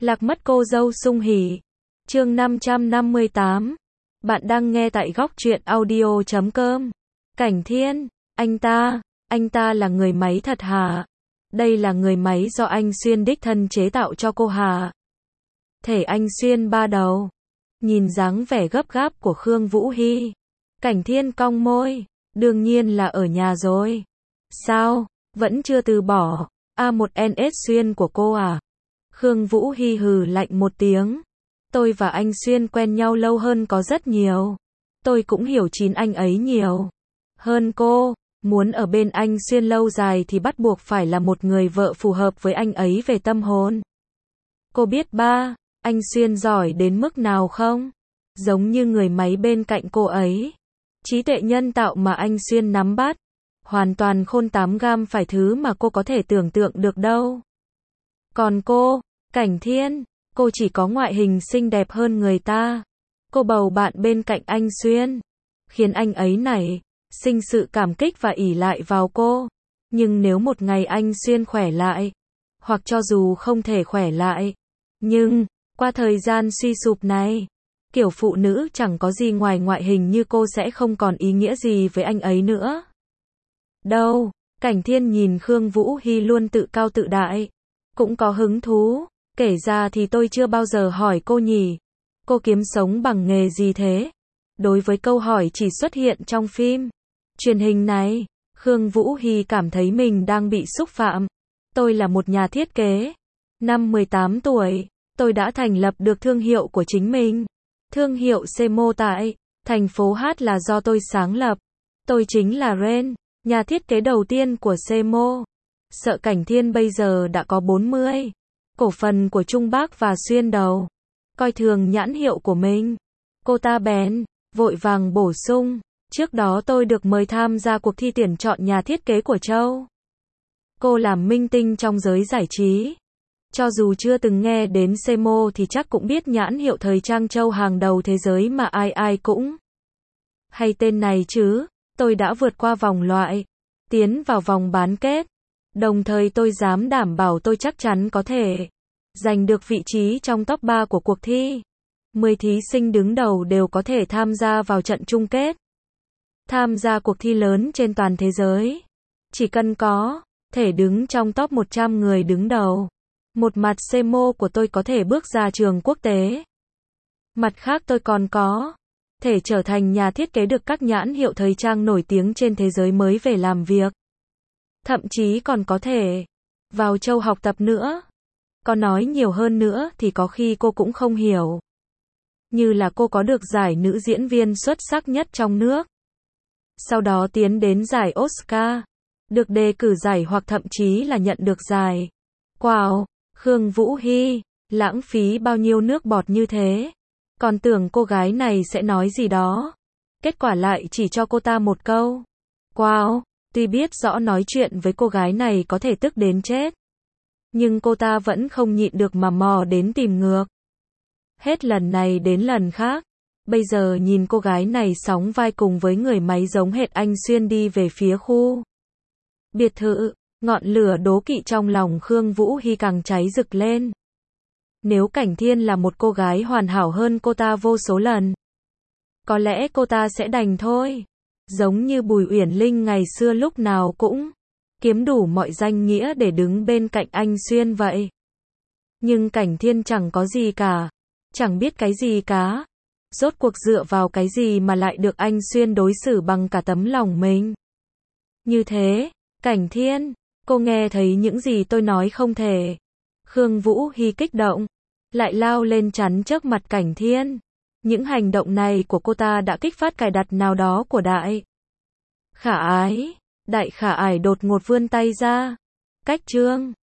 Lạc mất cô dâu sung hỉ. Chương 558. Bạn đang nghe tại góc truyện audio.com. Cảnh Thiên, anh ta là người máy thật hả? Đây là người máy do anh Xuyên đích thân chế tạo cho cô hả? Thể anh Xuyên ba đầu. Nhìn dáng vẻ gấp gáp của Khương Vũ Hy, Cảnh Thiên cong môi, đương nhiên là ở nhà rồi. Sao, vẫn chưa từ bỏ, A1NS Xuyên của cô à? Khương Vũ Hy hừ lạnh một tiếng. Tôi và anh Xuyên quen nhau lâu hơn có rất nhiều. Tôi cũng hiểu chín anh ấy nhiều hơn cô. Muốn ở bên anh Xuyên lâu dài thì bắt buộc phải là một người vợ phù hợp với anh ấy về tâm hồn. Cô biết ba, anh Xuyên giỏi đến mức nào không? Giống như người máy bên cạnh cô ấy. Trí tuệ nhân tạo mà anh Xuyên nắm bắt. Hoàn toàn khôn 8 gam phải thứ mà cô có thể tưởng tượng được đâu. Còn cô, Cảnh Thiên, cô chỉ có ngoại hình xinh đẹp hơn người ta. Cô bầu bạn bên cạnh anh Xuyên, khiến anh ấy nảy sinh sự cảm kích và ỷ lại vào cô. Nhưng nếu một ngày anh Xuyên khỏe lại, hoặc cho dù không thể khỏe lại, nhưng qua thời gian suy sụp này, kiểu phụ nữ chẳng có gì ngoài ngoại hình như cô sẽ không còn ý nghĩa gì với anh ấy nữa. Đâu, Cảnh Thiên nhìn Khương Vũ Hy luôn tự cao tự đại, cũng có hứng thú. Kể ra thì tôi chưa bao giờ hỏi cô nhỉ. Cô kiếm sống bằng nghề gì thế? Đối với câu hỏi chỉ xuất hiện trong phim truyền hình này, Khương Vũ Hy cảm thấy mình đang bị xúc phạm. Tôi là một nhà thiết kế. Năm 18 tuổi, tôi đã thành lập được thương hiệu của chính mình. Thương hiệu Semo tại thành phố Hát là do tôi sáng lập. Tôi chính là Ren, nhà thiết kế đầu tiên của Semo. Sợ Cảnh Thiên bây giờ đã có 40 cổ phần của Trung Bắc và Xuyên đầu, coi thường nhãn hiệu của mình. Cô ta bèn vội vàng bổ sung, trước đó tôi được mời tham gia cuộc thi tuyển chọn nhà thiết kế của Châu. Cô làm minh tinh trong giới giải trí. Cho dù chưa từng nghe đến Semo thì chắc cũng biết nhãn hiệu thời trang Châu hàng đầu thế giới mà ai ai cũng hay tên này chứ. Tôi đã vượt qua vòng loại, tiến vào vòng bán kết. Đồng thời tôi dám đảm bảo tôi chắc chắn có thể giành được vị trí trong top 3 của cuộc thi. 10 thí sinh đứng đầu đều có thể tham gia vào trận chung kết. Tham gia cuộc thi lớn trên toàn thế giới. Chỉ cần có thể đứng trong top 100 người đứng đầu. Một mặt Semo của tôi có thể bước ra trường quốc tế. Mặt khác tôi còn có thể trở thành nhà thiết kế được các nhãn hiệu thời trang nổi tiếng trên thế giới mới về làm việc. Thậm chí còn có thể vào Châu học tập nữa. Có nói nhiều hơn nữa thì có khi cô cũng không hiểu. Như là cô có được giải nữ diễn viên xuất sắc nhất trong nước. Sau đó tiến đến giải Oscar. Được đề cử giải hoặc thậm chí là nhận được giải. Wow, Khương Vũ Hy, lãng phí bao nhiêu nước bọt như thế. Còn tưởng cô gái này sẽ nói gì đó. Kết quả lại chỉ cho cô ta một câu. Wow. Tuy biết rõ nói chuyện với cô gái này có thể tức đến chết, nhưng cô ta vẫn không nhịn được mà mò đến tìm ngược. Hết lần này đến lần khác, bây giờ nhìn cô gái này sóng vai cùng với người máy giống hệt anh Xuyên đi về phía khu biệt thự, ngọn lửa đố kỵ trong lòng Khương Vũ Hy càng cháy rực lên. Nếu Cảnh Thiên là một cô gái hoàn hảo hơn cô ta vô số lần, có lẽ cô ta sẽ đành thôi. Giống như Bùi Uyển Linh ngày xưa lúc nào cũng kiếm đủ mọi danh nghĩa để đứng bên cạnh anh Xuyên vậy. Nhưng Cảnh Thiên chẳng có gì cả, chẳng biết cái gì cả. Rốt cuộc dựa vào cái gì mà lại được anh Xuyên đối xử bằng cả tấm lòng mình. Như thế, Cảnh Thiên, cô nghe thấy những gì tôi nói không thể. Khương Vũ Hy kích động, lại lao lên chắn trước mặt Cảnh Thiên. Những hành động này của cô ta đã kích phát cài đặt nào đó của Đại Khả Ái. Đại Khả Ái đột ngột vươn tay ra. Cách Trương